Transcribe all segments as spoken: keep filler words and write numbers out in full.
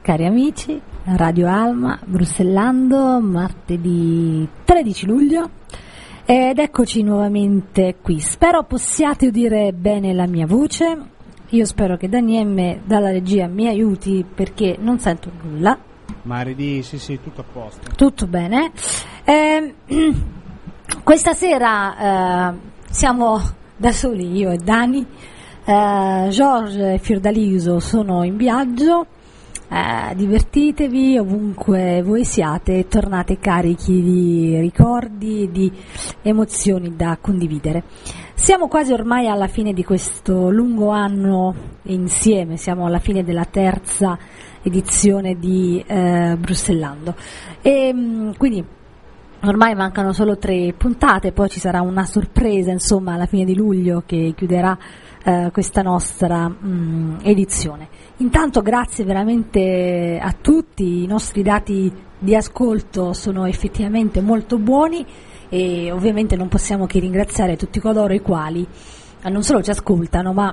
cari amici, Radio Alma, Bruxellando, martedì tredici luglio, ed eccoci nuovamente qui. Spero possiate udire bene la mia voce. Io spero che Daniele dalla regia mi aiuti perché non sento nulla. Martedì, sì sì, tutto a posto. Tutto bene. Eh, questa sera eh, siamo da soli, io e Dani. Eh, George e Fiordaliso sono in viaggio. Eh, divertitevi ovunque voi siate e tornate carichi di ricordi e di emozioni da condividere. Siamo quasi ormai alla fine di questo lungo anno insieme, siamo alla fine della terza edizione di eh, Bruxellando e mh, quindi ormai mancano solo tre puntate, poi ci sarà una sorpresa insomma alla fine di luglio che chiuderà eh, questa nostra mh, edizione. Intanto grazie veramente a tutti, i nostri dati di ascolto sono effettivamente molto buoni e ovviamente non possiamo che ringraziare tutti coloro i quali eh, non solo ci ascoltano ma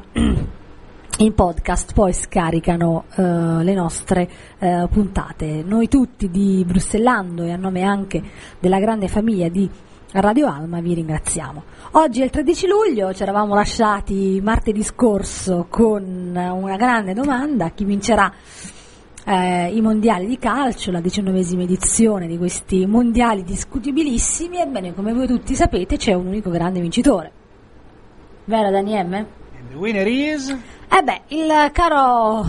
in podcast poi scaricano eh, le nostre eh, puntate. Noi tutti di Bruxellando e a nome anche della grande famiglia di Radio Alma vi ringraziamo. Oggi è il tredici luglio, ci eravamo lasciati martedì scorso con una grande domanda: chi vincerà eh, i mondiali di calcio, la diciannovesima edizione di questi mondiali discutibilissimi? Ebbene, come voi tutti sapete c'è un unico grande vincitore, vero Daniele? And the winner is... Eh beh, il caro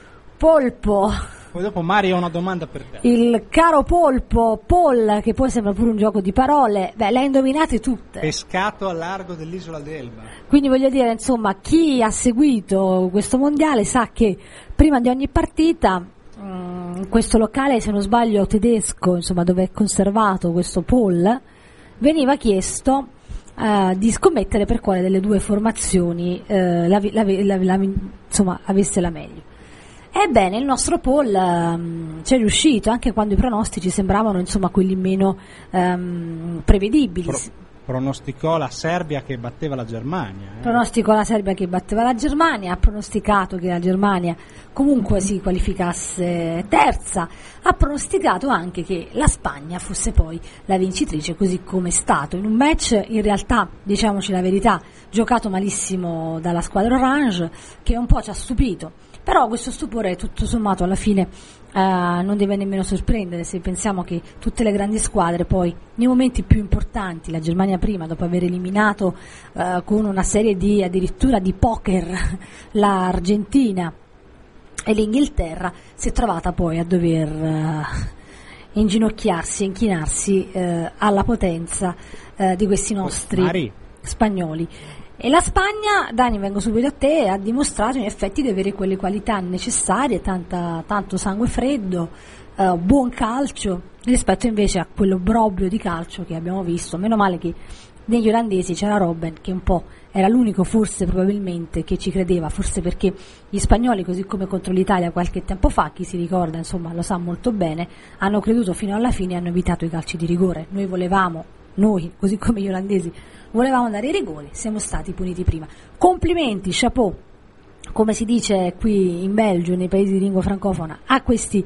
Polpo. Poi dopo Mario ha una domanda per te. Il caro Polpo, Paul, che poi sembra pure un gioco di parole, beh, le ha indovinate tutte. Pescato a largo dell'isola d'Elba. Quindi voglio dire, insomma, chi ha seguito questo mondiale sa che prima di ogni partita in questo locale, se non sbaglio tedesco, insomma, dove è conservato questo Paul, veniva chiesto uh, di scommettere per quale delle due formazioni uh, la, la, la, la, insomma, avesse la meglio. Ebbene, il nostro Paul um, ci è riuscito, anche quando i pronostici sembravano insomma quelli meno um, prevedibili. Pro- pronosticò la Serbia che batteva la Germania. Eh. Pronosticò la Serbia che batteva la Germania, ha pronosticato che la Germania comunque si qualificasse terza, ha pronosticato anche che la Spagna fosse poi la vincitrice, così come è stato. In un match, in realtà, diciamoci la verità, giocato malissimo dalla squadra orange, che un po' ci ha stupito. Però questo stupore tutto sommato alla fine uh, non deve nemmeno sorprendere, se pensiamo che tutte le grandi squadre poi nei momenti più importanti, la Germania prima dopo aver eliminato uh, con una serie di addirittura di poker l'Argentina e l'Inghilterra, si è trovata poi a dover uh, inginocchiarsi e inchinarsi uh, alla potenza uh, di questi nostri Mari. spagnoli. E la Spagna, Dani, vengo subito a te, ha dimostrato in effetti di avere quelle qualità necessarie, tanta, tanto sangue freddo, eh, buon calcio, rispetto invece a quello brobrio di calcio che abbiamo visto. Meno male che negli olandesi c'era Robben, che un po' era l'unico forse probabilmente che ci credeva, forse perché gli spagnoli, così come contro l'Italia qualche tempo fa, chi si ricorda insomma lo sa molto bene, hanno creduto fino alla fine e hanno evitato i calci di rigore. Noi volevamo, noi, così come gli olandesi, volevamo dare i rigori, siamo stati puniti prima. Complimenti, chapeau, come si dice qui in Belgio, nei paesi di lingua francofona, a questi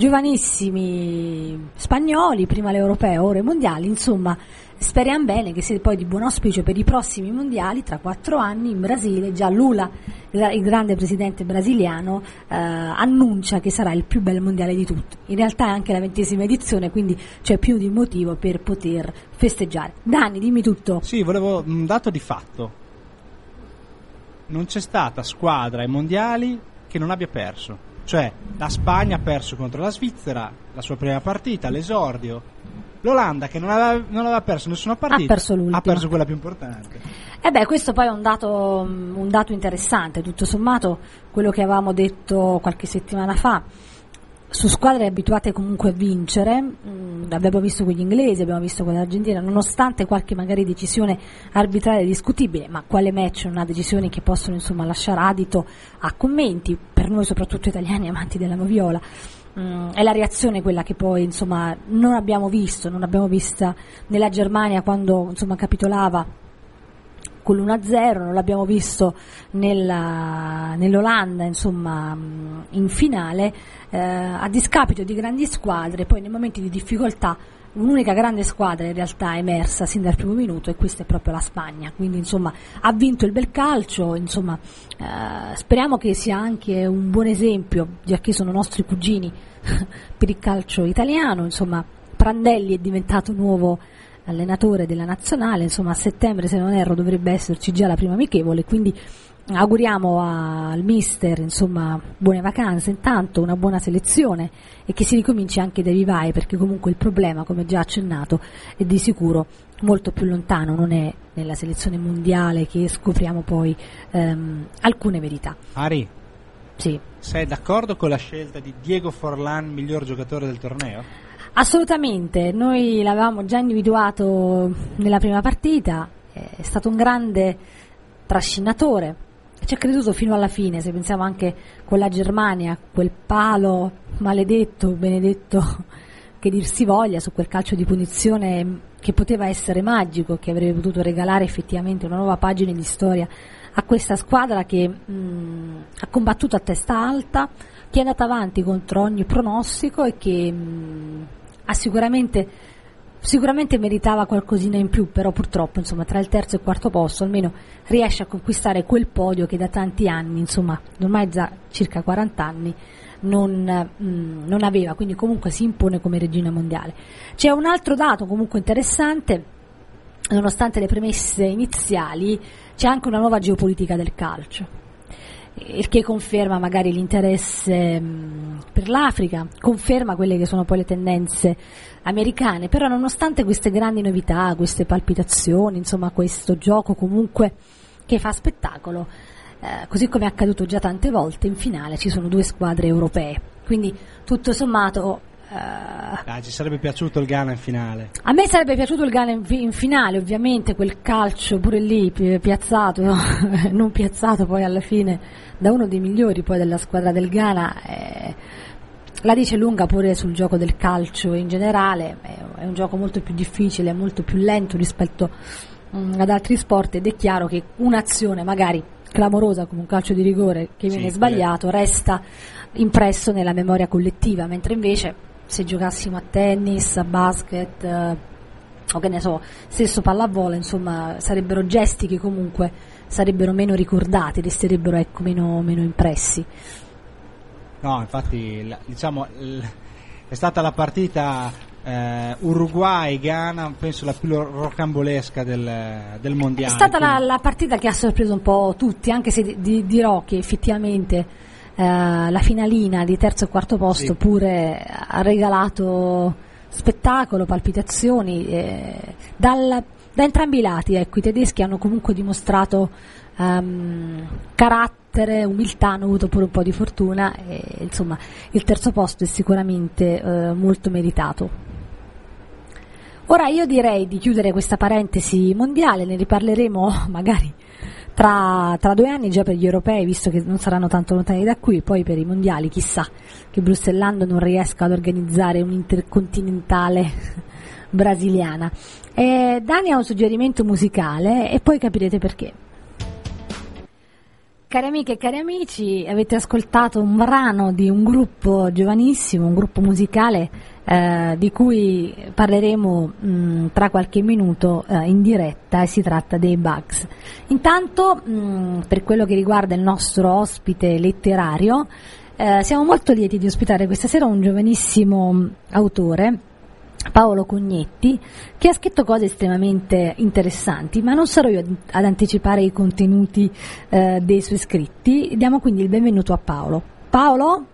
giovanissimi spagnoli, prima l'europeo, ora i mondiali. Insomma, speriamo bene che sia poi di buon auspicio per i prossimi mondiali tra quattro anni in Brasile. Già Lula, il grande presidente brasiliano, eh, annuncia che sarà il più bel mondiale di tutti. In realtà è anche la ventesima edizione, quindi c'è più di un motivo per poter festeggiare. Dani, dimmi tutto. Sì, volevo un dato di fatto. Non c'è stata squadra ai mondiali che non abbia perso. Cioè, la Spagna ha perso contro la Svizzera la sua prima partita, l'esordio. L'Olanda, che non aveva, non aveva perso nessuna partita, ha perso l'ultima. Ha perso quella più importante. E beh, questo poi è un dato, un dato interessante, tutto sommato quello che avevamo detto qualche settimana fa. Su squadre abituate comunque a vincere, mh, abbiamo visto con gli inglesi, abbiamo visto con l'Argentina, nonostante qualche magari decisione arbitraria discutibile, ma quale match non ha decisioni che possono insomma lasciare adito a commenti, per noi soprattutto italiani amanti della moviola. Mm, è la reazione quella che poi insomma non abbiamo visto, non abbiamo vista nella Germania quando insomma capitolava con l'uno a zero, non l'abbiamo visto nella, nell'Olanda, insomma, in finale, eh, a discapito di grandi squadre. Poi nei momenti di difficoltà un'unica grande squadra in realtà è emersa sin dal primo minuto, e questa è proprio la Spagna. Quindi insomma ha vinto il bel calcio, insomma, eh, speriamo che sia anche un buon esempio, già che sono nostri cugini, per il calcio italiano. Insomma, Prandelli è diventato nuovo allenatore della nazionale, insomma a settembre, se non erro, dovrebbe esserci già la prima amichevole, quindi auguriamo al mister, insomma, buone vacanze intanto, una buona selezione, e che si ricominci anche dai vivai, perché comunque il problema, come già accennato, è di sicuro molto più lontano, non è nella selezione mondiale che scopriamo poi ehm, alcune verità. Ari, sì. Sei d'accordo con la scelta di Diego Forlán miglior giocatore del torneo? Assolutamente, noi l'avevamo già individuato nella prima partita, è stato un grande trascinatore, ci ha creduto fino alla fine. Se pensiamo anche con la Germania, quel palo maledetto, benedetto, che dir si voglia, su quel calcio di punizione che poteva essere magico, che avrebbe potuto regalare effettivamente una nuova pagina di storia a questa squadra che mh, ha combattuto a testa alta, che è andata avanti contro ogni pronostico e che mh, ha sicuramente Sicuramente meritava qualcosina in più, però purtroppo, insomma, tra il terzo e il quarto posto almeno riesce a conquistare quel podio che da tanti anni, insomma, ormai già circa quaranta anni, non, mh, non aveva, quindi comunque si impone come regina mondiale. C'è un altro dato comunque interessante: nonostante le premesse iniziali, c'è anche una nuova geopolitica del calcio, il che conferma magari l'interesse mh, per l'Africa, conferma quelle che sono poi le tendenze americane. Però nonostante queste grandi novità, queste palpitazioni, insomma questo gioco comunque che fa spettacolo, eh, così come è accaduto già tante volte, in finale ci sono due squadre europee, quindi tutto sommato eh, ah, ci sarebbe piaciuto il Ghana in finale. A me sarebbe piaciuto il Ghana in, in finale, ovviamente quel calcio pure lì pi- piazzato no? non piazzato poi alla fine da uno dei migliori poi della squadra del Ghana, eh, la dice lunga pure sul gioco del calcio in generale. È un gioco molto più difficile, molto più lento rispetto mh, ad altri sport, ed è chiaro che un'azione magari clamorosa come un calcio di rigore che viene sì, sbagliato resta impresso nella memoria collettiva, mentre invece se giocassimo a tennis, a basket, eh, o che ne so, stesso pallavolo, insomma sarebbero gesti che comunque sarebbero meno ricordati, resterebbero ecco meno, meno impressi. No, infatti, la, diciamo, l, è stata la partita eh, Uruguay-Ghana, penso la più rocambolesca del, del mondiale. È stata quindi... la, la partita che ha sorpreso un po' tutti, anche se di, di, dirò che effettivamente eh, la finalina di terzo e quarto posto sì. pure ha regalato spettacolo, palpitazioni, eh, dal, da entrambi i lati. Ecco, i tedeschi hanno comunque dimostrato um, carattere, umiltà, hanno avuto pure un po' di fortuna, e insomma il terzo posto è sicuramente eh, molto meritato. Ora io direi di chiudere questa parentesi mondiale, ne riparleremo magari tra, tra due anni già per gli europei, visto che non saranno tanto lontani da qui, poi per i mondiali chissà che Bruxellando non riesca ad organizzare un'intercontinentale brasiliana. Eh, Dani ha un suggerimento musicale e poi capirete perché. Cari amiche e cari amici, avete ascoltato un brano di un gruppo giovanissimo, un gruppo musicale eh, di cui parleremo mh, tra qualche minuto eh, in diretta, e si tratta dei Bugs. Intanto, mh, per quello che riguarda il nostro ospite letterario, eh, siamo molto lieti di ospitare questa sera un giovanissimo autore, Paolo Cognetti, che ha scritto cose estremamente interessanti, ma non sarò io ad anticipare i contenuti eh, dei suoi scritti. Diamo quindi il benvenuto a Paolo. Paolo?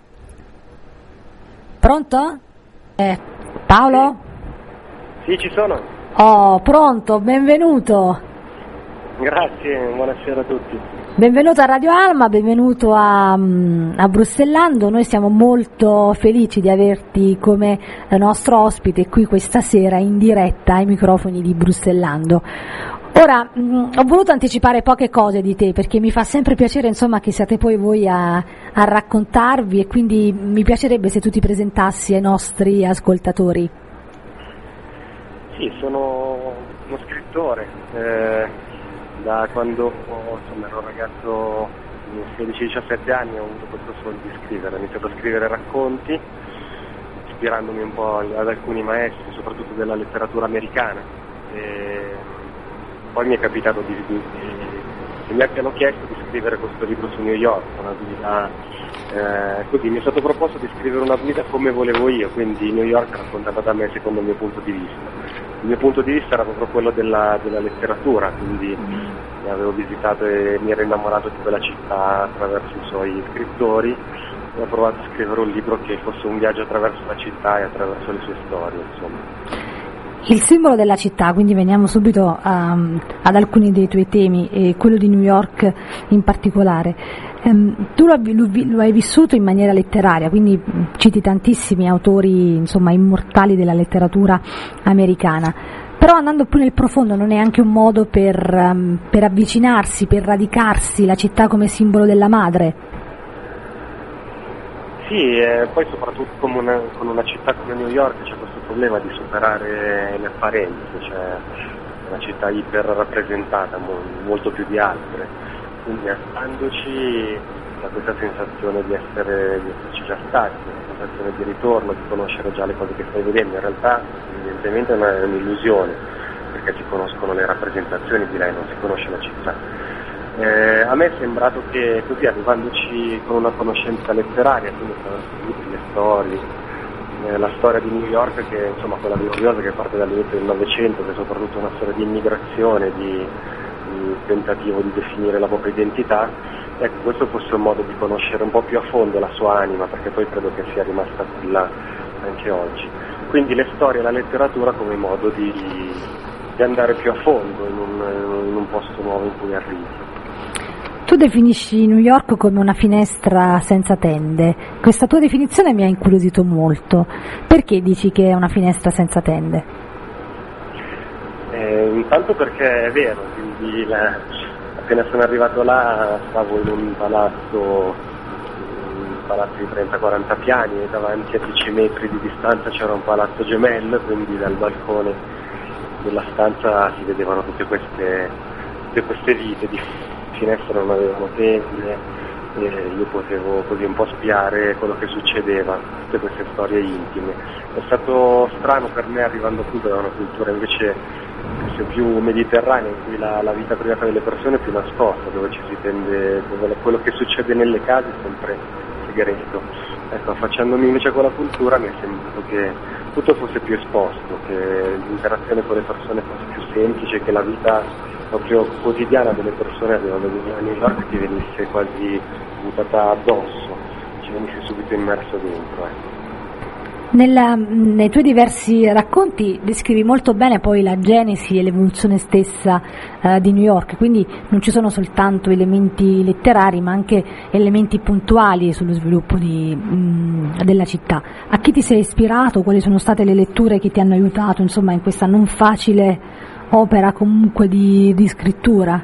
Pronto? Eh, Paolo? Sì, ci sono. Oh, pronto, benvenuto. Grazie, buonasera a tutti. Benvenuto a Radio Alma, benvenuto a, a Bruxellando. Noi siamo molto felici di averti come nostro ospite qui questa sera in diretta ai microfoni di Bruxellando. Ora, mh, ho voluto anticipare poche cose di te perché mi fa sempre piacere, insomma, che siate poi voi a, a raccontarvi, e quindi mi piacerebbe se tu ti presentassi ai nostri ascoltatori. Sì, sono uno scrittore. Eh... da quando insomma, ero un ragazzo di sedici diciassette anni ho avuto questo sogno di scrivere, ho iniziato a scrivere racconti, ispirandomi un po' ad alcuni maestri, soprattutto della letteratura americana. E poi mi è capitato di, di, di mi abbiano chiesto di scrivere questo libro su New York, una guida, eh, così mi è stato proposto di scrivere una guida come volevo io, quindi New York raccontata da me secondo il mio punto di vista. Il mio punto di vista era proprio quello della, della letteratura, quindi avevo visitato e mi ero innamorato di quella città attraverso i suoi scrittori e ho provato a scrivere un libro che fosse un viaggio attraverso la città e attraverso le sue storie, insomma. Il simbolo della città, quindi veniamo subito um, ad alcuni dei tuoi temi, e quello di New York in particolare. Um, tu lo, lo hai vissuto in maniera letteraria, quindi citi tantissimi autori, insomma, immortali della letteratura americana, però andando più nel profondo non è anche un modo per, um, per avvicinarsi, per radicarsi la città come simbolo della madre? Sì, e poi soprattutto come una, con una città come New York c'è questo problema di superare le apparenze, cioè una città iper rappresentata, mo, molto più di altre, quindi andandoci da questa sensazione di essere di esserci già stati, una sensazione di ritorno, di conoscere già le cose che stai vedendo. In realtà evidentemente è, una, è un'illusione, perché si conoscono le rappresentazioni di lei, non si conosce la città. Eh, a me è sembrato che così, arrivandoci con una conoscenza letteraria, quindi attraverso i libri, le storie, eh, la storia di New York, che è insomma quella gloriosa che parte dall'inizio del Novecento, che è soprattutto una storia di immigrazione, di, di tentativo di definire la propria identità, ecco, questo fosse un modo di conoscere un po' più a fondo la sua anima, perché poi credo che sia rimasta quella anche oggi. Quindi le storie e la letteratura come modo di, di andare più a fondo in un, in un posto nuovo in cui arrivi. Tu definisci New York come una finestra senza tende. Questa tua definizione mi ha incuriosito molto. Perché dici che è una finestra senza tende? Eh, intanto perché è vero, quindi la, appena sono arrivato là stavo in un palazzo, un palazzo di trenta quaranta piani, e davanti a dieci metri di distanza c'era un palazzo gemello, quindi dal balcone della stanza si vedevano tutte queste, tutte queste vite di finestre, non avevano tende, e io potevo così un po' spiare quello che succedeva, tutte queste storie intime. È stato strano per me arrivando qui da una cultura invece più mediterranea, in cui la, la vita privata delle persone è più nascosta, dove ci si tende, dove quello che succede nelle case è sempre segreto. Ecco, affacciandomi invece a quella cultura mi è sembrato che tutto fosse più esposto, che l'interazione con le persone fosse più semplice, che la vita proprio quotidiana delle persone aveva a New York che venisse quasi buttata addosso, ci venisse subito immerso dentro. Ecco. Nella, nei tuoi diversi racconti descrivi molto bene poi la genesi e l'evoluzione stessa eh, di New York, quindi non ci sono soltanto elementi letterari ma anche elementi puntuali sullo sviluppo di, mh, della città. A chi ti sei ispirato? Quali sono state le letture che ti hanno aiutato, insomma, in questa non facile opera comunque di, di scrittura?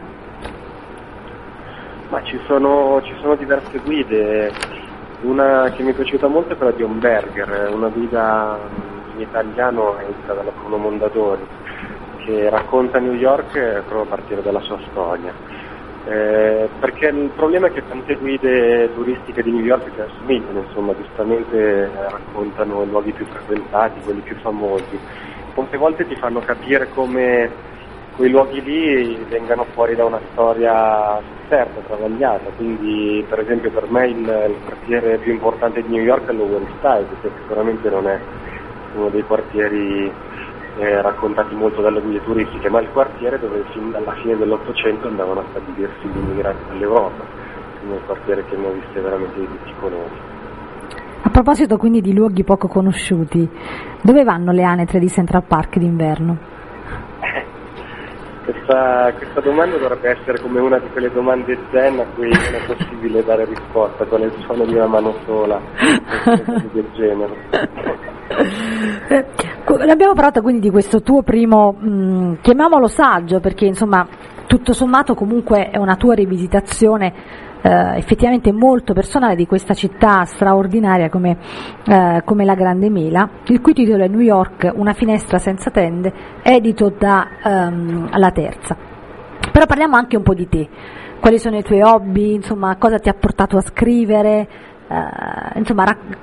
Ma ci sono, ci sono diverse guide. Una che mi è piaciuta molto è quella di Homberger, una guida in italiano edita dalla Bruno Mondadori, che racconta New York proprio a partire dalla sua storia. Eh, perché il problema è che tante guide turistiche di New York si assomigliano, insomma, giustamente raccontano i luoghi più frequentati, quelli più famosi. Molte volte ti fanno capire come quei luoghi lì vengano fuori da una storia certa, travagliata. Quindi per esempio per me il, il quartiere più importante di New York è lo West Side, che sicuramente non è uno dei quartieri eh, raccontati molto dalle guide turistiche, ma il quartiere dove fin dalla fine dell'Ottocento andavano a stabilirsi gli immigrati dall'Europa, quindi è un quartiere che ne ho viste veramente di tutti i colori. A proposito quindi di luoghi poco conosciuti, dove vanno le anetre di Central Park d'inverno? Questa, questa domanda dovrebbe essere come una di quelle domande zen a cui non è possibile dare risposta con il suono di una mano sola, del genere. Eh, abbiamo parlato quindi di questo tuo primo, mh, chiamiamolo saggio, perché insomma tutto sommato comunque è una tua rivisitazione eh, effettivamente molto personale di questa città straordinaria come, eh, come la Grande Mela, il cui titolo è New York, una finestra senza tende, edito da um, La Terza. Però parliamo anche un po' di te, quali sono i tuoi hobby, insomma, cosa ti ha portato a scrivere, eh, insomma, rac-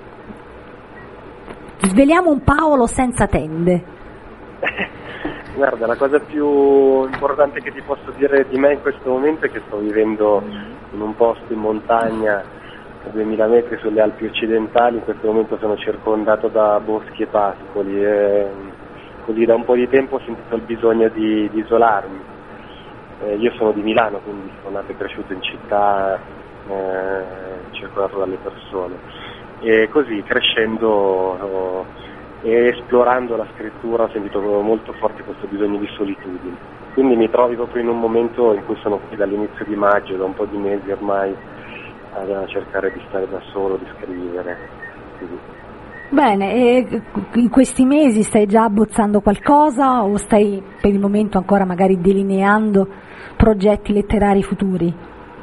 sveliamo un Paolo senza tende. Guarda, la cosa più importante che ti posso dire di me in questo momento è che sto vivendo in un posto in montagna a duemila metri sulle Alpi occidentali. In questo momento sono circondato da boschi e pascoli e così da un po' di tempo ho sentito il bisogno di, di isolarmi. Eh, io sono di Milano, quindi sono nato e cresciuto in città, eh, circondato dalle persone, e così crescendo ho, e esplorando la scrittura ho sentito molto forte questo bisogno di solitudine. Quindi mi trovo proprio in un momento in cui sono qui dall'inizio di maggio, da un po' di mesi ormai, a cercare di stare da solo, di scrivere. Così. Bene, e in questi mesi stai già abbozzando qualcosa o stai per il momento ancora magari delineando progetti letterari futuri?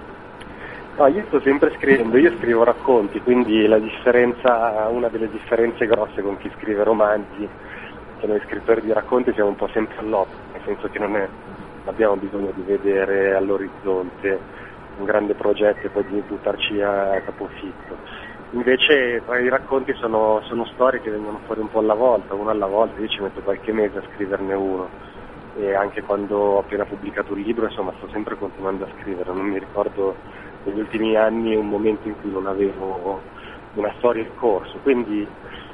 No, io sto sempre scrivendo, io scrivo racconti, quindi la differenza, una delle differenze grosse con chi scrive romanzi, che noi scrittori di racconti siamo un po' sempre all'opposto, nel senso che non è, abbiamo bisogno di vedere all'orizzonte un grande progetto e poi di buttarci a capofitto. Invece i racconti sono, sono storie che vengono fuori un po' alla volta, uno alla volta. Io ci metto qualche mese a scriverne uno, e anche quando ho appena pubblicato un libro, insomma, sto sempre continuando a scrivere. Non mi ricordo negli ultimi anni un momento in cui non avevo una storia in corso, quindi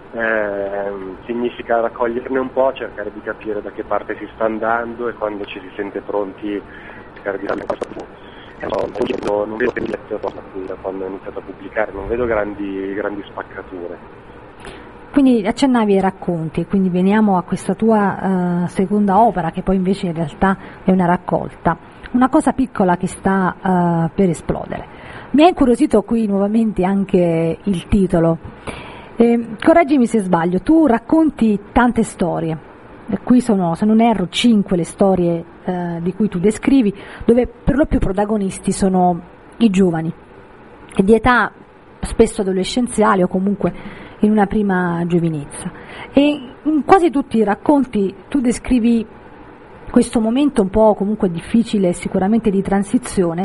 eh, significa raccoglierne un po', cercare di capire da che parte si sta andando e quando ci si sente pronti cercare di darne questo. No, non vedo da quando ho iniziato a pubblicare, non vedo grandi, grandi spaccature. Quindi accennavi ai racconti, quindi veniamo a questa tua uh, seconda opera, che poi invece in realtà è una raccolta, una cosa piccola che sta uh, per esplodere. Mi ha incuriosito qui nuovamente anche il titolo. Eh, correggimi se sbaglio, tu racconti tante storie. Qui sono, se non erro, cinque le storie eh, di cui tu descrivi, dove per lo più protagonisti sono i giovani, e di età spesso adolescenziale o comunque in una prima giovinezza. E in quasi tutti i racconti tu descrivi questo momento un po' comunque difficile, sicuramente di transizione,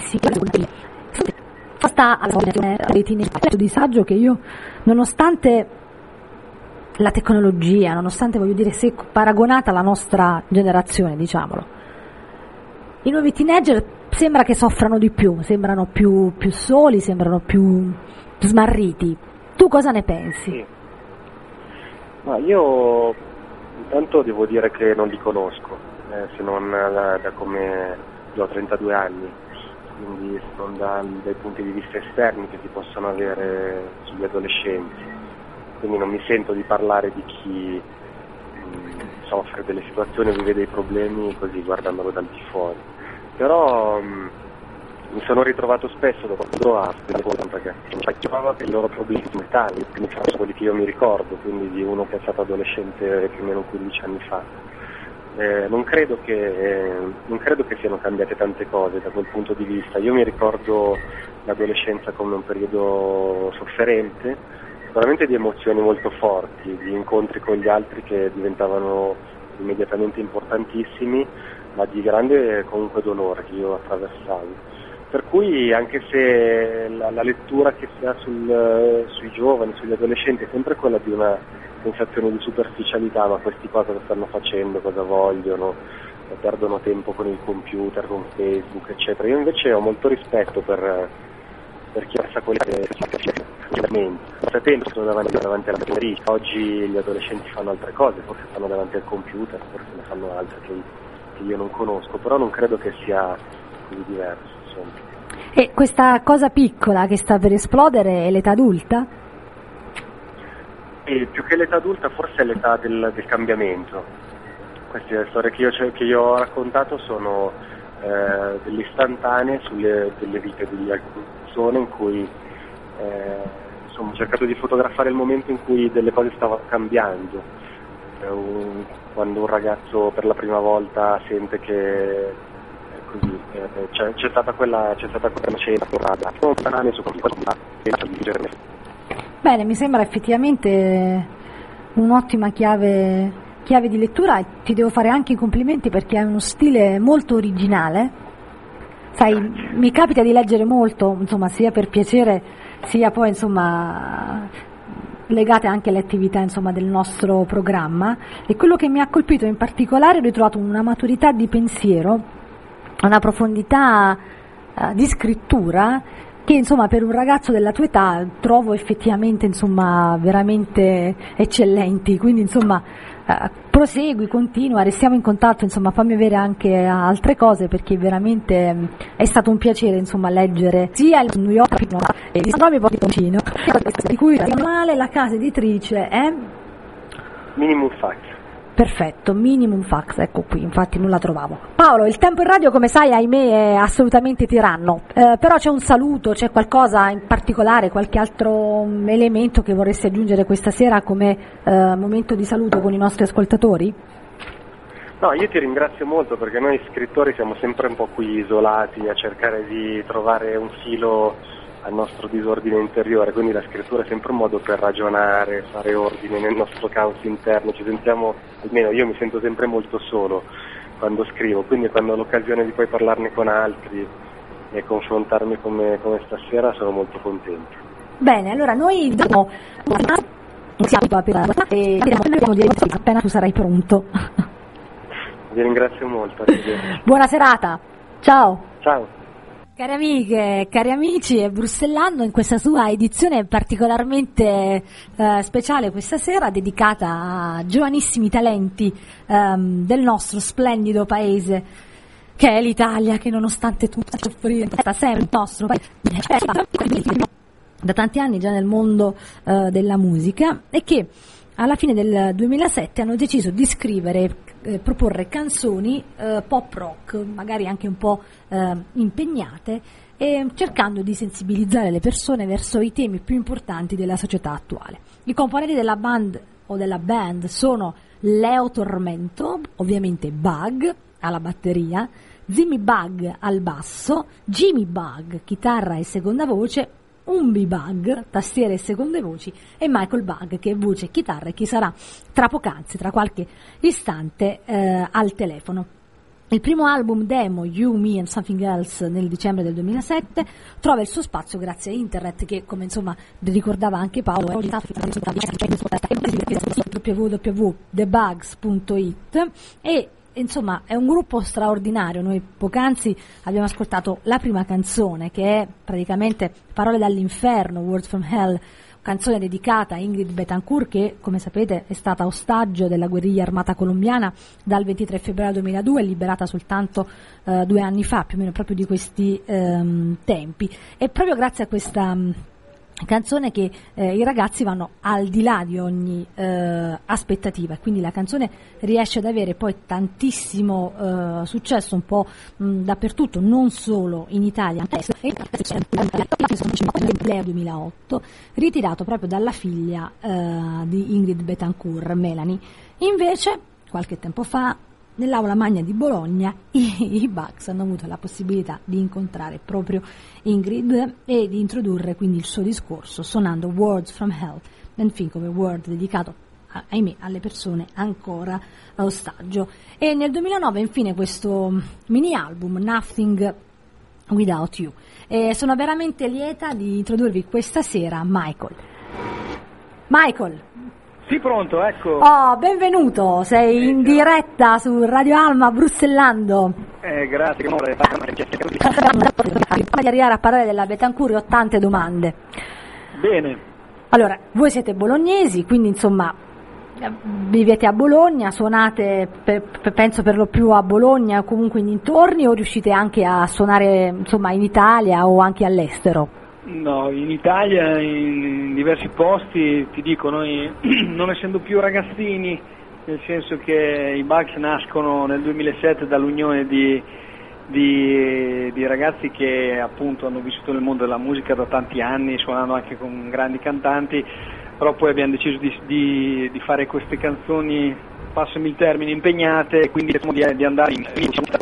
sta alla disagio che io, nonostante la tecnologia, nonostante, voglio dire, se paragonata alla nostra generazione, diciamolo, i nuovi teenager sembra che soffrano di più, sembrano più, più soli, sembrano più smarriti. Tu cosa ne pensi? Sì. Ma io intanto devo dire che non li conosco, eh, se non da, da come io ho trentadue anni, quindi non da, dai punti di vista esterni che si possono avere sugli adolescenti. Quindi non mi sento di parlare di chi mh, soffre delle situazioni, vive dei problemi così guardandolo dal di fuori. Però mh, mi sono ritrovato spesso dopo a perché non per i loro problemi mentali, quindi sono quelli che io mi ricordo, quindi di uno che è stato adolescente più o meno quindici anni fa. Eh, non credo che eh, non credo che siano cambiate tante cose da quel punto di vista. Io mi ricordo l'adolescenza come un periodo sofferente, sicuramente di emozioni molto forti, di incontri con gli altri che diventavano immediatamente importantissimi, ma di grande comunque dolore che io attraversavo. Per cui anche se la, la lettura che si ha sul, sui giovani, sugli adolescenti è sempre quella di una sensazione di superficialità, ma questi qua cosa stanno facendo, cosa vogliono, perdono tempo con il computer, con Facebook, eccetera. Io invece ho molto rispetto per, per chi sa quelli che a tempo sono davanti, davanti alla televisione. Oggi gli adolescenti fanno altre cose, forse stanno davanti al computer, forse ne fanno altre che, che io non conosco, però non credo che sia così diverso, insomma. E questa cosa piccola che sta per esplodere è l'età adulta? E più che l'età adulta forse è l'età del, del cambiamento. Queste storie che io, cioè, che io ho raccontato sono eh, delle istantanee sulle delle vite di alcune persone in cui eh, insomma, ho cercato di fotografare il momento in cui delle cose stavano cambiando, eh, un, quando un ragazzo per la prima volta sente che eh, così, eh, c'è, c'è stata quella c'è stata quella scena su Bene, mi sembra effettivamente un'ottima chiave chiave di lettura, e ti devo fare anche i complimenti perché hai uno stile molto originale, sai, mi capita di leggere molto, insomma, sia per piacere, sia poi, insomma, legate anche alle attività, insomma, del nostro programma, e quello che mi ha colpito in particolare, ho ritrovato una maturità di pensiero, una profondità uh, di scrittura che, insomma, per un ragazzo della tua età trovo effettivamente, insomma, veramente eccellenti. Quindi, insomma, uh, prosegui, continua, restiamo in contatto, insomma, fammi avere anche altre cose, perché veramente um, è stato un piacere, insomma, leggere sia il New York e di Stromi vicino, di cui male la casa editrice è Minimum Fax. Perfetto, Minimum Fax, ecco qui, infatti non la trovavo. Paolo, il tempo in radio, come sai, ahimè, è assolutamente tiranno, eh, però c'è un saluto, c'è qualcosa in particolare, qualche altro elemento che vorresti aggiungere questa sera come eh, momento di saluto con i nostri ascoltatori? No, io ti ringrazio molto, perché noi scrittori siamo sempre un po' qui isolati a cercare di trovare un filo al nostro disordine interiore, quindi la scrittura è sempre un modo per ragionare, fare ordine nel nostro caos interno. Ci sentiamo, almeno io mi sento sempre molto solo quando scrivo, quindi quando ho l'occasione di poi parlarne con altri e confrontarmi come, come stasera sono molto contento. Bene, allora noi dobbiamo e vediamo di appena tu sarai pronto. Vi ringrazio molto. Buona serata, ciao. Ciao. Cari amiche, cari amici, è Bruxellando in questa sua edizione particolarmente eh, speciale questa sera, dedicata a giovanissimi talenti ehm, del nostro splendido paese, che è l'Italia, che nonostante tutto sta sempre il nostro paese, da tanti anni già nel mondo eh, della musica, e che alla fine del duemilasette hanno deciso di scrivere, eh, proporre canzoni eh, pop rock, magari anche un po' eh, impegnate, e cercando di sensibilizzare le persone verso i temi più importanti della società attuale. I componenti della band o della band sono Leo Tormento, ovviamente Bug alla batteria, Zimmy Bug al basso, Jimmy Bug chitarra e seconda voce, Umbi Bug, tastiere e seconde voci, e Michael Bug, che è voce e chitarra, e chi sarà tra poc'anzi, tra qualche istante, eh, al telefono. Il primo album demo, You, Me and Something Else, nel dicembre del duemilasette, trova il suo spazio grazie a internet, che, come insomma ricordava anche Paolo, è w w w punto the bugs punto it, e insomma è un gruppo straordinario. Noi poc'anzi abbiamo ascoltato la prima canzone, che è praticamente Parole dall'inferno, Words from Hell, canzone dedicata a Ingrid Betancourt, che come sapete è stata ostaggio della guerriglia armata colombiana dal ventitré febbraio duemiladue, liberata soltanto eh, due anni fa, più o meno proprio di questi ehm, tempi. E proprio grazie a questa mh, canzone che eh, i ragazzi vanno al di là di ogni eh, aspettativa, quindi la canzone riesce ad avere poi tantissimo eh, successo un po' mh, dappertutto, non solo in Italia, nel duemilaotto, ritirato proprio dalla figlia eh, di Ingrid Betancourt, Melanie. Invece qualche tempo fa, nell'aula magna di Bologna, i, i Bugs hanno avuto la possibilità di incontrare proprio Ingrid e di introdurre quindi il suo discorso suonando Words from Hell, and Think of a Word, dedicato, ahimè, alle persone ancora a ostaggio. E nel duemilanove infine questo mini album, Nothing Without You. E sono veramente lieta di introdurvi questa sera Michael. Michael! Sì, pronto, ecco. Oh, benvenuto, sei eh, in diretta su Radio Alma Bruxellando. Eh, grazie. Prima di arrivare a parlare della Betancourt ho tante domande. Bene. Allora, voi siete bolognesi, quindi insomma vivete a Bologna, suonate per, per, penso per lo più a Bologna o comunque in dintorni, o riuscite anche a suonare insomma in Italia o anche all'estero? No, in Italia, in diversi posti, ti dico, noi non essendo più ragazzini, nel senso che i Bugs nascono nel duemilasette dall'unione di, di, di ragazzi che appunto hanno vissuto nel mondo della musica da tanti anni, suonando anche con grandi cantanti, però poi abbiamo deciso di, di, di fare queste canzoni, passami il termine, impegnate, e quindi di, di andare in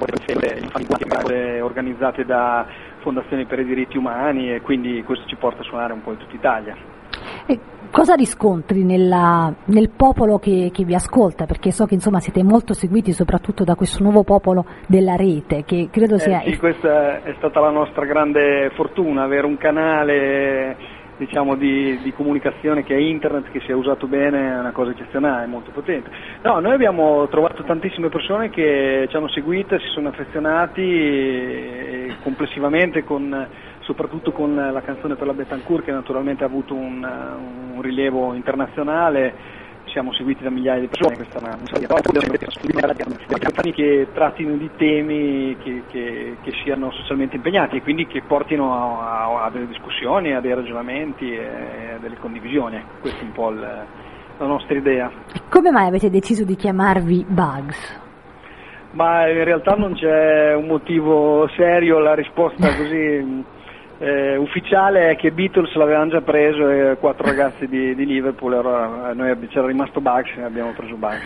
organizzate da fondazioni per i diritti umani, e quindi questo ci porta a suonare un po' in tutta Italia. E cosa riscontri nella, nel popolo che, che vi ascolta? Perché so che insomma siete molto seguiti soprattutto da questo nuovo popolo della rete, che credo eh, sia... Sì, questa è stata la nostra grande fortuna, avere un canale diciamo di, di comunicazione che è internet, che sia usato bene, è una cosa eccezionale, molto potente. No, noi abbiamo trovato tantissime persone che ci hanno seguito, si sono affezionati e, e complessivamente con... soprattutto con la canzone per la Betancourt, che naturalmente ha avuto un, un rilievo internazionale. Siamo seguiti da migliaia di persone, questa è una canzoni che trattino di temi che, che, che siano socialmente impegnati e quindi che portino a, a, a delle discussioni, a dei ragionamenti e a delle condivisioni. Questa è un po' il, la nostra idea. Come mai avete deciso di chiamarvi Bugs? Ma in realtà non c'è un motivo serio, la risposta così... Eh, ufficiale è che Beatles l'avevano già preso e quattro ragazzi di, di Liverpool, allora noi c'era rimasto Bugs e abbiamo preso Bugs.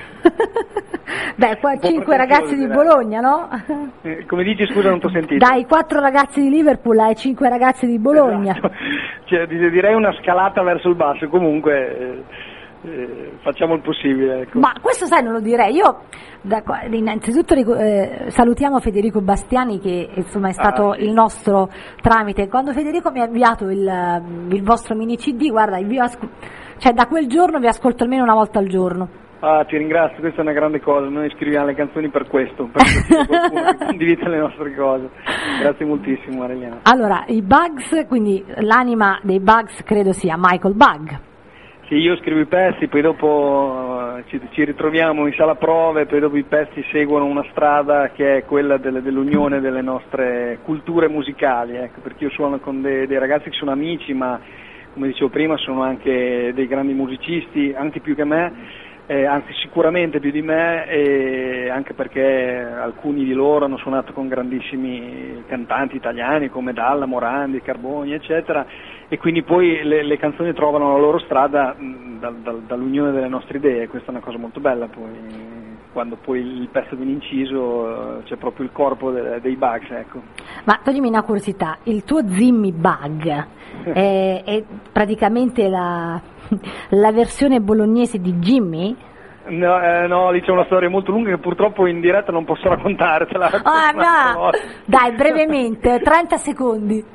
Beh, qua cinque ragazzi di Bologna, no? Eh, come dici, scusa, non ti ho sentito. Dai quattro ragazzi di Liverpool ai cinque ragazzi di Bologna. Esatto. Cioè, direi una scalata verso il basso, comunque eh, eh, facciamo il possibile. Ecco. Ma questo sai, non lo direi. Io da, innanzitutto eh, salutiamo Federico Bastiani, che insomma è stato ah, sì. il nostro tramite. Quando Federico mi ha inviato il, il vostro mini C D, guarda, io asco- cioè da quel giorno vi ascolto almeno una volta al giorno. Ah, ti ringrazio, questa è una grande cosa, noi scriviamo le canzoni per questo, per qualcuno che condivide le nostre cose. Grazie moltissimo, Mariliana. Allora, i Bugs, quindi l'anima dei Bugs credo sia Michael Bug. Sì, io scrivo i pezzi, poi dopo uh, ci, ci ritroviamo in sala prove, poi dopo i pezzi seguono una strada che è quella delle, dell'unione delle nostre culture musicali, ecco, perché io suono con dei, dei ragazzi che sono amici, ma come dicevo prima sono anche dei grandi musicisti, anche più che me, eh, anzi sicuramente più di me, e anche perché alcuni di loro hanno suonato con grandissimi cantanti italiani come Dalla, Morandi, Carboni, eccetera. E quindi poi le, le canzoni trovano la loro strada mh, dal, dal, dall'unione delle nostre idee, questa è una cosa molto bella, poi quando poi il pezzo viene inciso c'è proprio il corpo de, dei Bugs, ecco. Ma toglimi una curiosità, il tuo Zimmy Bug è, è praticamente la, la versione bolognese di Jimmy? No, eh, no, lì c'è una storia molto lunga che purtroppo in diretta non posso raccontartela. Ah, no. Dai, brevemente, trenta secondi.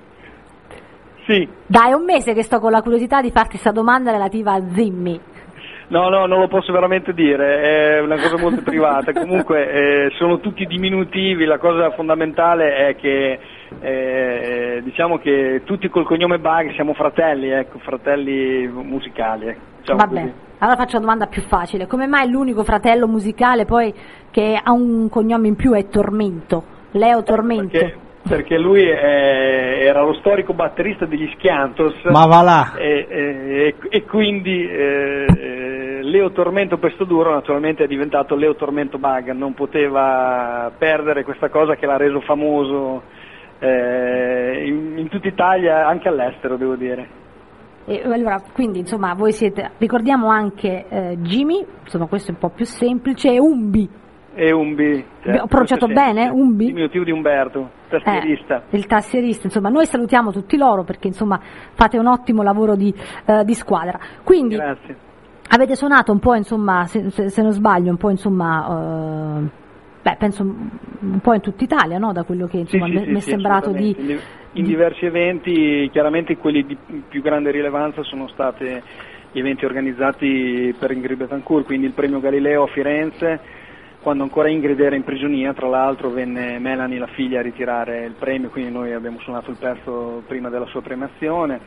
Sì. Dai, è un mese che sto con la curiosità di farti questa domanda relativa a Zimmy. No, no, non lo posso veramente dire, è una cosa molto privata. Comunque eh, sono tutti diminutivi, la cosa fondamentale è che eh, diciamo che tutti col cognome Bug siamo fratelli, ecco, fratelli musicali. Ecco, diciamo Vabbè, così. Allora faccio una domanda più facile. Come mai l'unico fratello musicale poi che ha un cognome in più è Tormento? Leo Tormento? Perché... perché lui è, era lo storico batterista degli Schiantos. Ma va là! E, e, e quindi eh, Leo Tormento Pestoduro naturalmente è diventato Leo Tormento Bug, non poteva perdere questa cosa che l'ha reso famoso eh, in, in tutta Italia, anche all'estero devo dire. E allora, quindi insomma voi siete, ricordiamo anche eh, Jimmy, insomma questo è un po' più semplice, e Umbi. E Umbi. Certo, ho pronunciato bene? Umbi? Diminutivo di Umberto, tastierista. Eh, il tastierista, insomma, noi salutiamo tutti loro perché insomma fate un ottimo lavoro di, uh, di squadra. Quindi Grazie. avete suonato un po', insomma, se, se, se non sbaglio, un po' insomma, uh, beh, penso un po' in tutta Italia, no? Da quello che insomma sì, mi sì, sì, è sì, sembrato di, in, in diversi eventi, chiaramente quelli di più grande rilevanza sono stati gli eventi organizzati per Ingrid Betancourt, quindi il premio Galileo a Firenze. Quando ancora Ingrid era in prigionia, tra l'altro venne Melanie, la figlia, a ritirare il premio, quindi noi abbiamo suonato il pezzo prima della sua premiazione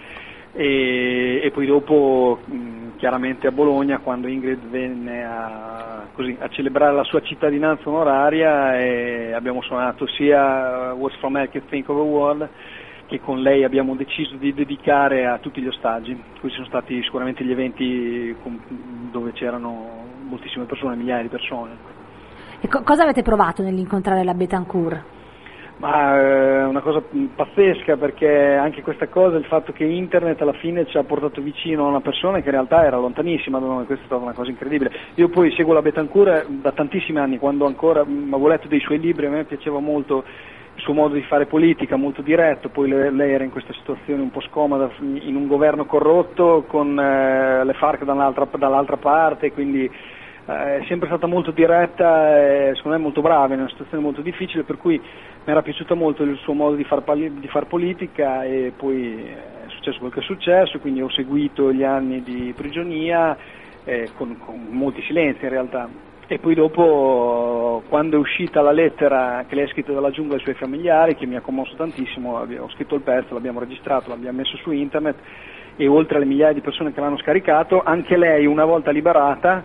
e, e poi dopo mh, chiaramente a Bologna quando Ingrid venne a, così, a celebrare la sua cittadinanza onoraria e abbiamo suonato sia What's From Hell Can Think of a World che con lei abbiamo deciso di dedicare a tutti gli ostaggi. Questi sono stati sicuramente gli eventi dove c'erano moltissime persone, migliaia di persone. E co- cosa avete provato nell'incontrare la Betancourt? Ma è una cosa pazzesca perché anche questa cosa, il fatto che internet alla fine ci ha portato vicino a una persona che in realtà era lontanissima da noi, questa è stata una cosa incredibile. Io poi seguo la Betancourt da tantissimi anni, quando ancora avevo letto dei suoi libri, a me piaceva molto il suo modo di fare politica molto diretto, poi lei era in questa situazione un po' scomoda in un governo corrotto con eh, le FARC dall'altra, dall'altra parte, quindi eh, è sempre stata molto diretta e secondo me molto brava in una situazione molto difficile, per cui mi era piaciuto molto il suo modo di far, di far politica, e poi è successo quel che è successo, quindi ho seguito gli anni di prigionia eh, con, con molti silenzi in realtà. E poi dopo, quando è uscita la lettera che lei ha scritto dalla giungla ai suoi familiari, che mi ha commosso tantissimo, ho scritto il pezzo, l'abbiamo registrato, l'abbiamo messo su internet, e oltre alle migliaia di persone che l'hanno scaricato, anche lei una volta liberata,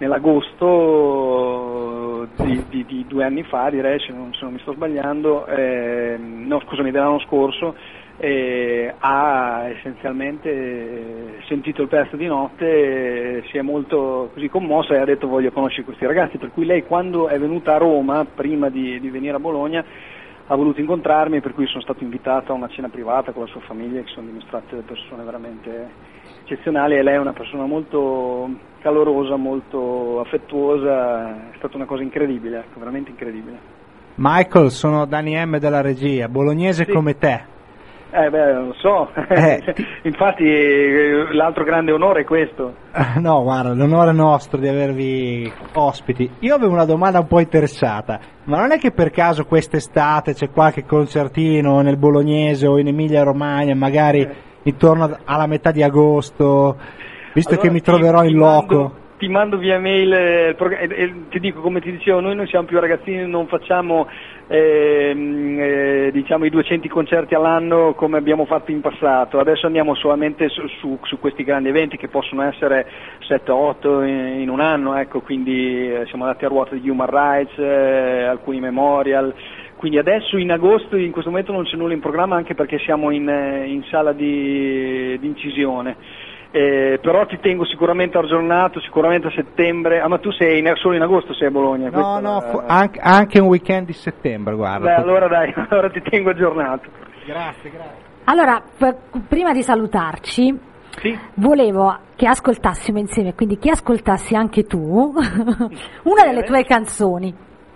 nell'agosto di, di, di due anni fa, direi, se non, se non mi sto sbagliando, eh, no scusami, dell'anno scorso, eh, ha essenzialmente eh, sentito il pezzo di notte, eh, si è molto così commossa e ha detto voglio conoscere questi ragazzi, per cui lei quando è venuta a Roma, prima di, di venire a Bologna, ha voluto incontrarmi, per cui sono stato invitato a una cena privata con la sua famiglia, che sono dimostrate persone veramente eccezionali, e lei è una persona molto calorosa, molto affettuosa, è stata una cosa incredibile, ecco, veramente incredibile. Michael, sono Dani M della regia, bolognese sì. Come te. Eh beh, lo so, eh. Infatti l'altro grande onore è questo. No, guarda, l'onore è nostro di avervi ospiti. Io avevo una domanda un po' interessata, ma non è che per caso quest'estate c'è qualche concertino nel bolognese o in Emilia Romagna, magari eh. intorno alla metà di agosto, visto allora, che mi troverò ti, in ti loco? Mando, ti mando via mail, eh, e, e ti dico, come ti dicevo, noi non siamo più ragazzini, non facciamo eh, eh, diciamo i duecento concerti all'anno come abbiamo fatto in passato, adesso andiamo solamente su, su, su questi grandi eventi che possono essere sette otto in, in un anno, ecco, quindi eh, siamo andati a ruota di Human Rights, eh, alcuni memorial, quindi adesso in agosto in questo momento non c'è nulla in programma, anche perché siamo in, in sala di, di incisione. Eh, però ti tengo sicuramente aggiornato, sicuramente a settembre. Ah, ma tu sei in, solo in agosto sei a Bologna? No, no, la... anche, anche un weekend di settembre, guarda. Beh, allora dai, allora ti tengo aggiornato. Grazie, grazie. Allora, p- prima di salutarci, sì? Volevo che ascoltassimo insieme, quindi che ascoltassi anche tu, una delle tue canzoni.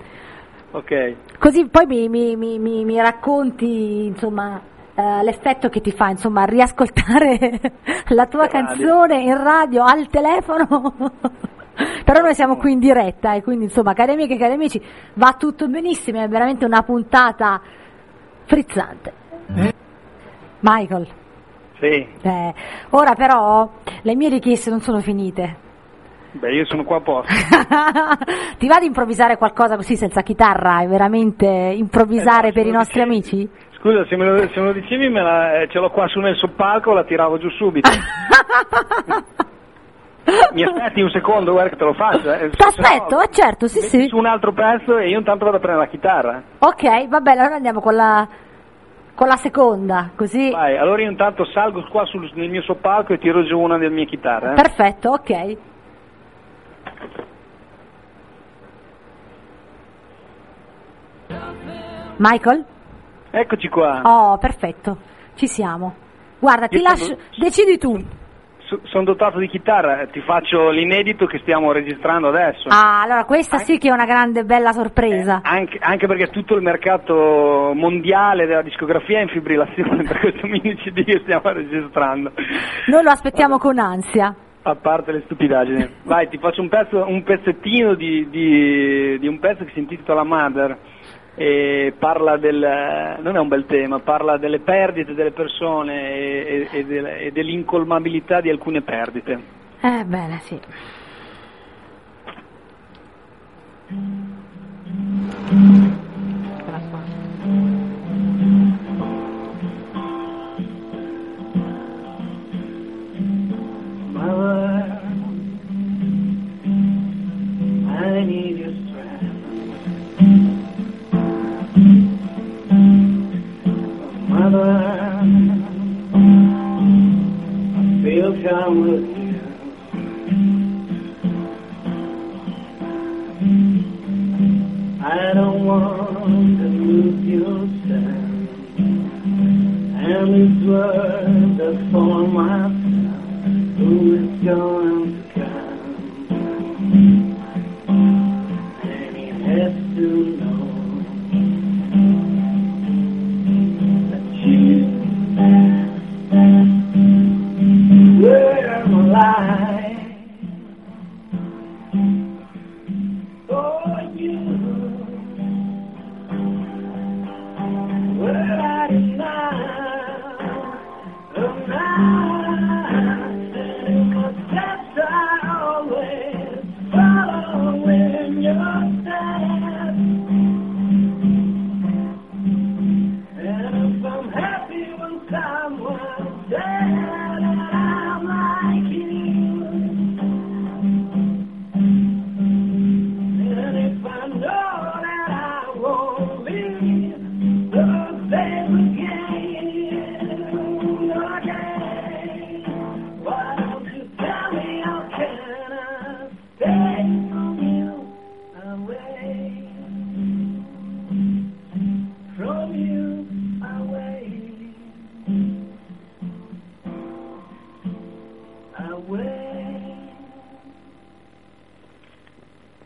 Ok. Così poi mi, mi, mi, mi, mi racconti, insomma, Uh, l'effetto che ti fa, insomma, riascoltare la tua canzone in radio, al telefono. Però noi siamo qui in diretta e quindi, insomma, cari amiche e cari amici, va tutto benissimo, è veramente una puntata frizzante. Eh? Michael. Sì. Eh, ora però le mie richieste non sono finite. Beh, io sono qua apposta. Ti va di improvvisare qualcosa così senza chitarra e veramente improvvisare eh, per i nostri dicevi, amici? Scusa, se me lo, se me lo dicevi me la, eh, ce l'ho qua su nel soppalco, la tiravo giù subito. Mi aspetti un secondo, guarda che te lo faccio. Eh. Ti aspetto, no, eh, certo, sì sì. Su un altro pezzo e io intanto vado a prendere la chitarra. Ok, va bene, allora andiamo con la, con la seconda, così. Vai, allora io intanto salgo qua sul, nel mio soppalco e tiro giù una delle mie chitarre. Eh. Perfetto, ok. Michael? Eccoci qua. Oh, perfetto, ci siamo. Guarda, ti Io lascio, sono, decidi tu. So, sono dotato di chitarra, ti faccio l'inedito che stiamo registrando adesso. Ah, allora questa anche, sì che è una grande bella sorpresa. Eh, anche, anche perché tutto il mercato mondiale della discografia è in fibrillazione per questo mini C D che stiamo registrando. Noi lo aspettiamo allora, con ansia. A parte le stupidaggini. Vai, ti faccio un pezzo, un pezzettino di, di, di un pezzo che si intitola Mother. E parla del, non è un bel tema, parla delle perdite delle persone e, e, e, del, e dell'incolmabilità di alcune perdite. Eh bene, sì. Mother, I need your strength. Mother, I feel come with you. I don't want to lose your stand. And these words are for myself, who is going to come. And he has to know.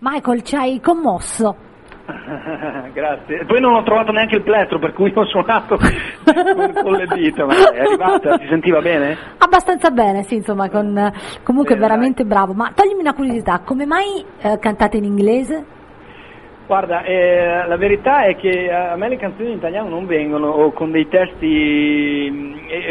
Michael, ci hai commosso. Grazie. Poi non ho trovato neanche il plettro, per cui ho suonato con, con le dita, ma è arrivata, si sentiva bene? Abbastanza bene, sì, insomma, con, comunque eh, veramente dai. bravo. Ma toglimi una curiosità, come mai eh, cantate in inglese? Guarda, eh, la verità è che a me le canzoni in italiano non vengono, o con dei testi, eh,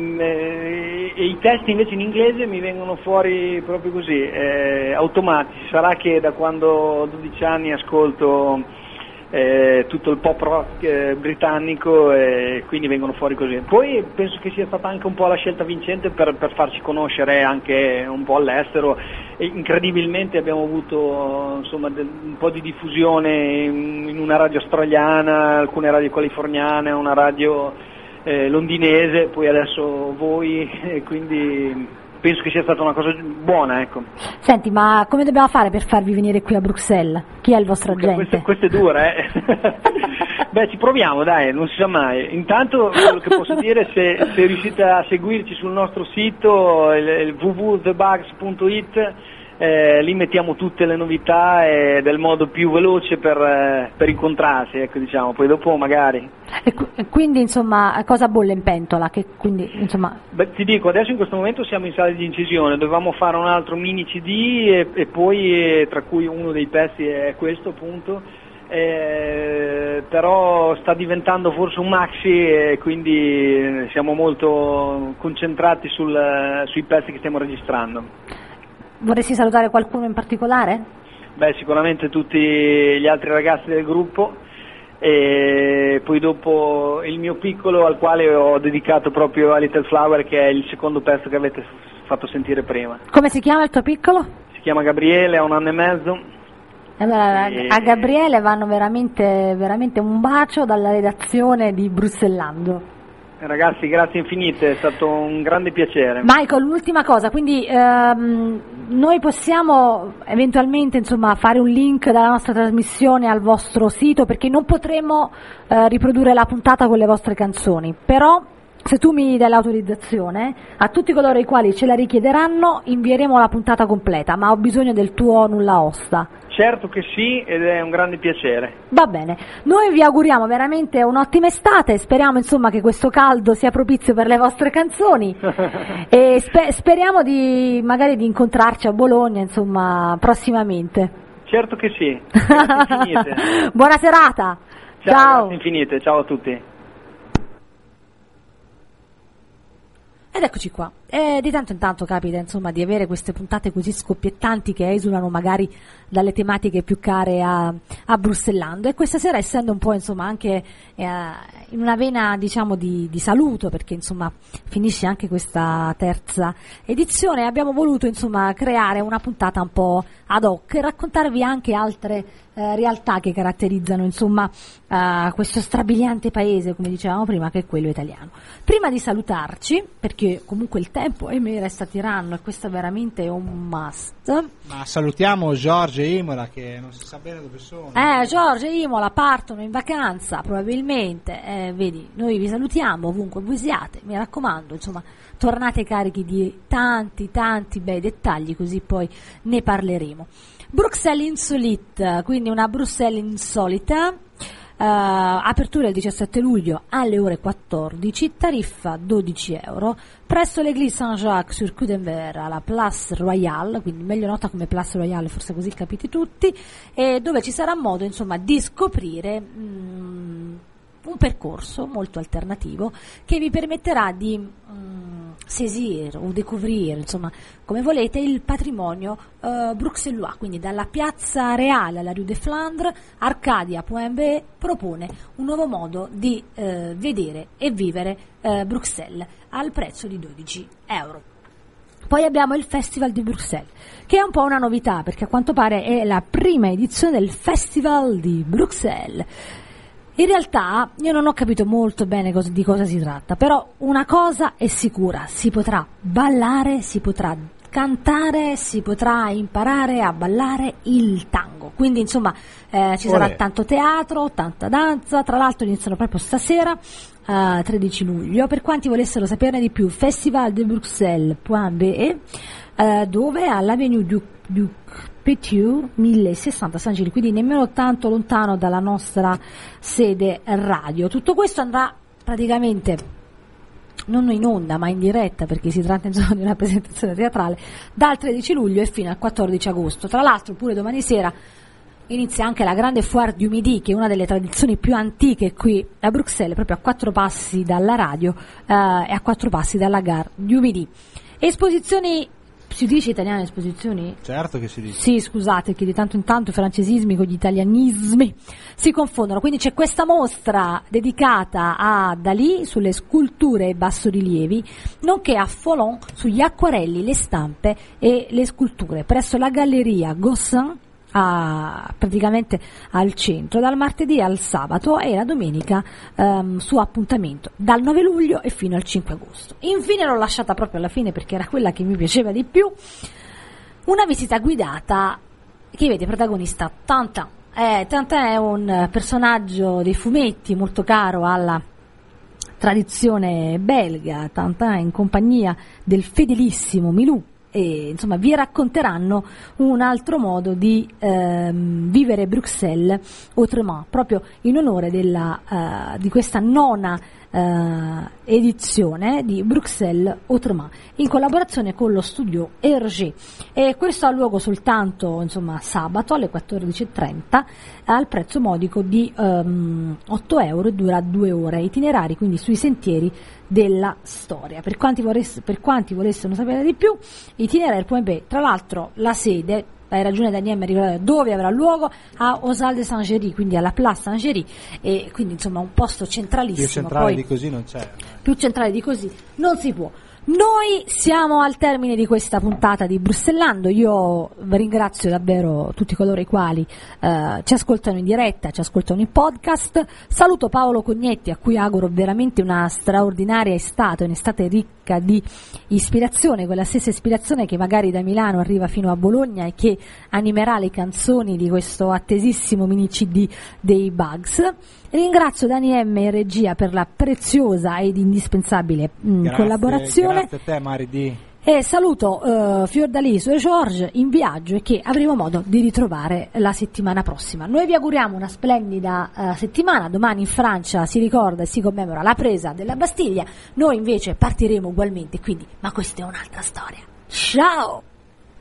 eh, e i testi invece in inglese mi vengono fuori proprio così, eh, automatici. Sarà che da quando ho dodici anni ascolto eh, tutto il pop rock eh, britannico e quindi vengono fuori così. Poi penso che sia stata anche un po' la scelta vincente per, per farci conoscere anche un po' all'estero. E incredibilmente abbiamo avuto insomma del, un po' di diffusione in, in una radio australiana, alcune radio californiane, una radio eh, londinese, poi adesso voi, e quindi penso che sia stata una cosa buona, ecco. Senti, ma come dobbiamo fare per farvi venire qui a Bruxelles? Chi è il vostro agente? Questo, questo è duro, eh? Beh, ci proviamo, dai, non si sa mai. Intanto quello che posso dire, se, se riuscite a seguirci sul nostro sito, il, il w w w punto the bugs punto i t, eh, lì mettiamo tutte le novità ed è il modo più veloce per, eh, per incontrarsi, ecco, diciamo. Poi dopo magari... E quindi, insomma, cosa bolle in pentola? Che quindi, insomma... Beh, ti dico, adesso in questo momento siamo in sala di incisione, dovevamo fare un altro mini C D e, e poi, eh, tra cui uno dei pezzi è questo, appunto, eh, però sta diventando forse un maxi e quindi siamo molto concentrati sul, sui pezzi che stiamo registrando. Vorresti salutare qualcuno in particolare? Beh, sicuramente tutti gli altri ragazzi del gruppo, e poi dopo il mio piccolo, al quale ho dedicato proprio a Little Flower, che è il secondo pezzo che avete fatto sentire prima. Come si chiama il tuo piccolo? Si chiama Gabriele, ha un anno e mezzo. Allora, e... a Gabriele vanno veramente, veramente un bacio dalla redazione di Bruxellando. Ragazzi, grazie infinite, è stato un grande piacere. Michael, l'ultima cosa, quindi ehm, noi possiamo eventualmente, insomma, fare un link dalla nostra trasmissione al vostro sito, perché non potremo eh, riprodurre la puntata con le vostre canzoni, però se tu mi dai l'autorizzazione, a tutti coloro i quali ce la richiederanno invieremo la puntata completa, ma ho bisogno del tuo nulla osta. Certo che sì, ed è un grande piacere. Va bene, noi vi auguriamo veramente un'ottima estate, speriamo insomma che questo caldo sia propizio per le vostre canzoni e spe- speriamo di magari di incontrarci a Bologna, insomma, prossimamente. Certo che sì. Grazie infinite. Buona serata. Ciao. Ciao. Grazie infinite, ciao a tutti. Ed eccoci qua. E di tanto in tanto capita, insomma, di avere queste puntate così scoppiettanti che esulano magari dalle tematiche più care a, a Bruxellando, e questa sera, essendo un po', insomma, anche eh, in una vena, diciamo, di, di saluto, perché insomma finisce anche questa terza edizione, abbiamo voluto, insomma, creare una puntata un po' ad hoc e raccontarvi anche altre eh, realtà che caratterizzano, insomma, eh, questo strabiliante paese, come dicevamo prima, che è quello italiano. Prima di salutarci, perché comunque il tempo e me resta tiranno e questo veramente è un must. Ma salutiamo Giorgio e Imola, che non si sa bene dove sono. Eh, Giorgio e Imola partono in vacanza probabilmente, eh, vedi, noi vi salutiamo ovunque voi siate, mi raccomando, insomma, tornate carichi di tanti tanti bei dettagli, così poi ne parleremo. Bruxelles Insolite, quindi una Bruxelles insolita. Uh, apertura il diciassette luglio alle ore quattordici, tariffa dodici euro, presso l'Église Saint-Jacques sur Coudenver alla Place Royale, quindi meglio nota come Place Royale, forse così capite tutti, e dove ci sarà modo, insomma, di scoprire mm, un percorso molto alternativo che vi permetterà di mm, saisir o découvrir, insomma, come volete, il patrimonio uh, bruxellois, quindi dalla piazza Reale alla Rue de Flandre, Arcadia.be propone un nuovo modo di uh, vedere e vivere uh, Bruxelles al prezzo di dodici euro. Poi abbiamo il Festival di Bruxelles, che è un po' una novità, perché a quanto pare è la prima edizione del Festival di Bruxelles. In realtà io non ho capito molto bene cosa, di cosa si tratta, però una cosa è sicura, si potrà ballare, si potrà cantare, si potrà imparare a ballare il tango, quindi insomma eh, ci sarà Olè. tanto teatro, tanta danza, tra l'altro iniziano proprio stasera, eh, tredici luglio, per quanti volessero saperne di più, festival de bruxelles punto be, eh, dove all'Avenue du du Petit mille sessanta San Gilles, quindi nemmeno tanto lontano dalla nostra sede radio. Tutto questo andrà praticamente non in onda ma in diretta, perché si tratta insomma di una presentazione teatrale, dal tredici luglio e fino al quattordici agosto. Tra l'altro pure domani sera inizia anche la grande Foire du Midi, che è una delle tradizioni più antiche qui a Bruxelles, proprio a quattro passi dalla radio eh, e a quattro passi dalla Gare du Midi. Esposizioni, si dice italiane esposizioni? Certo che si dice. Sì, scusate, che di tanto in tanto i francesismi con gli italianismi si confondono. Quindi c'è questa mostra dedicata a Dalì sulle sculture e bassorilievi, nonché a Folon sugli acquarelli, le stampe e le sculture, presso la Galleria Gossin, A, praticamente al centro, dal martedì al sabato, e la domenica um, su appuntamento dal nove luglio e fino al cinque agosto. Infine l'ho lasciata proprio alla fine perché era quella che mi piaceva di più, una visita guidata che vede protagonista Tintin. eh, Tintin è un personaggio dei fumetti molto caro alla tradizione belga. Tintin in compagnia del fedelissimo Milou, e insomma vi racconteranno un altro modo di ehm, vivere Bruxelles autrement, proprio in onore della, uh, di questa nona uh, edizione di Bruxelles autrement, in collaborazione con lo studio Hergé. E questo ha luogo soltanto insomma sabato alle quattordici e trenta al prezzo modico di um, otto euro, e dura due ore, itinerari quindi sui sentieri della storia. Per quanti, vorresse, per quanti volessero sapere di più, itinerari punto be. Tra l'altro la sede, hai ragione Daniele, ricordare dove avrà luogo, a Osal de Saint-Géry, quindi alla Place Saint-Géry, e quindi insomma un posto centralissimo. Più centrale poi, di così non c'è. Più centrale di così non si può. Noi siamo al termine di questa puntata di Bruxellando. Io vi ringrazio davvero tutti coloro i quali eh, ci ascoltano in diretta, ci ascoltano in podcast. Saluto Paolo Cognetti, a cui auguro veramente una straordinaria estate, un'estate ricca di ispirazione, quella stessa ispirazione che magari da Milano arriva fino a Bologna e che animerà le canzoni di questo attesissimo mini C D dei Bugs. Ringrazio Dani M in regia per la preziosa ed indispensabile mh, grazie, collaborazione. Grazie a te Mari D. E saluto uh, Fiordaliso e George in viaggio, e che avremo modo di ritrovare la settimana prossima. Noi vi auguriamo una splendida uh, settimana. Domani in Francia si ricorda e si commemora la presa della Bastiglia. Noi invece partiremo ugualmente, quindi, ma questa è un'altra storia. Ciao!